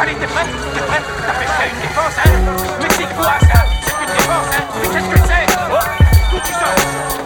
Allez, t'es prêt? T'appelles ça une défense, hein? Mais c'est quoi ça? C'est une défense, hein? Mais qu'est-ce que c'est? Oh, d'où tu sors? Oh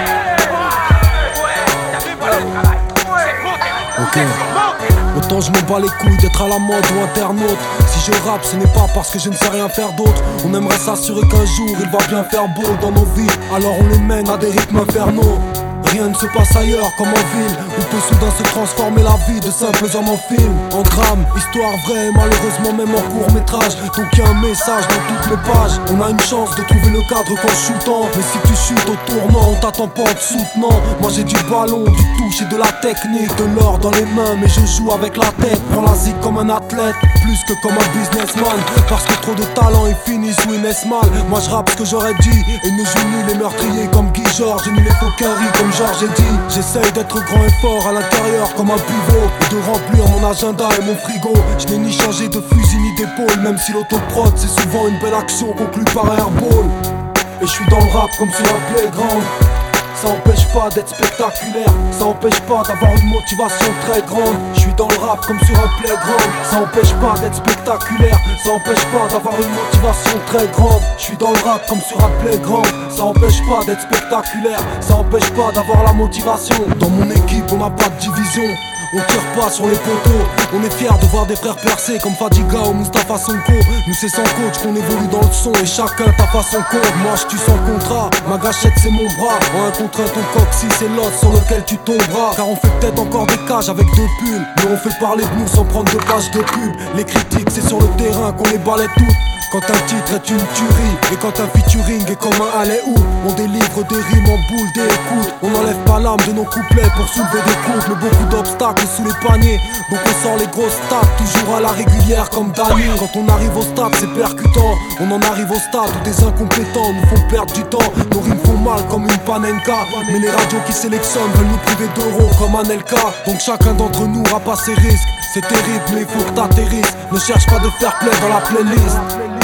ouais, t'as vu, voilà le travail. C'est mon terrain. Ok. C'est mon terrain. Autant je me bats les couilles d'être à la mode ou internaute. Si je rappe, ce n'est pas parce que je ne sais rien faire d'autre. On aimerait s'assurer qu'un jour il va bien faire beau dans nos vies. Alors on les mène à des rythmes infernaux. Rien ne se passe ailleurs comme en ville, où peut soudain se transformer la vie de simples hommes en film. En drame, histoire vraie, malheureusement même en court métrage. Donc y a un message dans toutes les pages. On a une chance de trouver le cadre qu'en shootant. Mais si tu chutes au tournant, on t'attend pas en te soutenant. Moi j'ai du ballon, du touche et de la technique, de l'or dans les mains, mais je joue avec la tête. Prends la zik comme un athlète, plus que comme un businessman. Parce que trop de talent et finissent ou ils naissent mal. Moi je rappe ce que j'aurais dit, et ne joue ni les meurtriers comme Guy Georges, ni les coquinneries comme j'ai dit. J'essaye d'être grand et fort à l'intérieur comme un pivot, et de remplir mon agenda et mon frigo. Je n'ai ni changé de fusil ni d'épaule, même si l'autoprod c'est souvent une belle action conclue par airball. Et je suis dans le rap comme sur un playground. Ça empêche pas d'être spectaculaire, ça empêche pas d'avoir une motivation très grande. Je suis dans le rap comme sur un playground. Ça empêche pas d'être spectaculaire, ça empêche pas d'avoir une motivation très grande. Je suis dans le rap comme sur un playground. Ça empêche pas d'être spectaculaire, ça empêche pas d'avoir la motivation. Dans mon équipe on n'a pas de division, on tire pas sur les poteaux. On est fiers de voir des frères percer comme Fadiga ou Mustapha Sonko. Nous c'est sans coach qu'on évolue dans le son, et chacun tape à son compte. Moi je tue sans contrat, ma gâchette c'est mon bras. En un contre un ton coccyx c'est l'os sur lequel tu tomberas. Car on fait peut-être encore des cages avec deux pulls, mais on fait parler de nous sans prendre de pages de pub. Les critiques c'est sur le terrain qu'on les balaie toutes. Quand un titre est une tuerie, et quand un featuring est comme un allez où, on délivre des rimes en boule d'écoute. On n'enlève pas l'âme de nos couplets pour soulever des coups. Mais beaucoup d'obstacles sous les paniers, donc on sort les grosses stats, toujours à la régulière comme Dani. Quand on arrive au stade c'est percutant, on en arrive au stade où des incompétents nous font perdre du temps. Nos rimes font mal comme une panenka, mais les radios qui sélectionnent veulent nous priver d'euros comme un LK. Donc chacun d'entre nous rappe à ses risques. C'est terrible mais il faut que t'atterrisses. Ne cherche pas de faire play dans la playlist.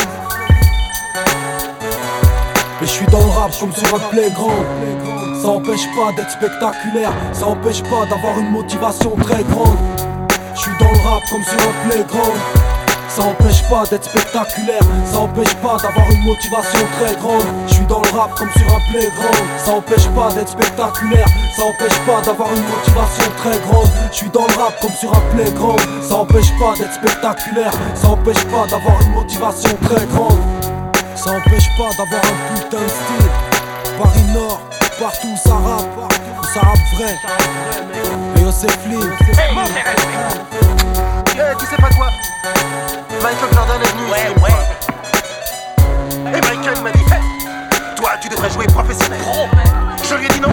Et je suis dans le rap comme sur un playground. Ça empêche pas d'être spectaculaire, ça empêche pas d'avoir une motivation très grande. Je suis dans le rap comme sur un playground. Ça empêche pas d'être spectaculaire, ça empêche pas d'avoir une motivation très grande. Je suis dans le rap comme sur un playground. Ça empêche pas d'être spectaculaire, ça empêche pas d'avoir une motivation très grande. Je suis dans le rap comme sur un playground. Ça empêche pas d'être spectaculaire, ça empêche pas d'avoir une motivation très grande. Ça empêche pas d'avoir un putain de style. Paris Nord, partout où ça rappe vrai. Et yo c'est Flip. C'est mon terrain. Tu sais pas quoi? Michael Jordan est venu ici. Ouais. Et Michael m'a dit hey, toi tu devrais jouer professionnel. Je lui ai dit non.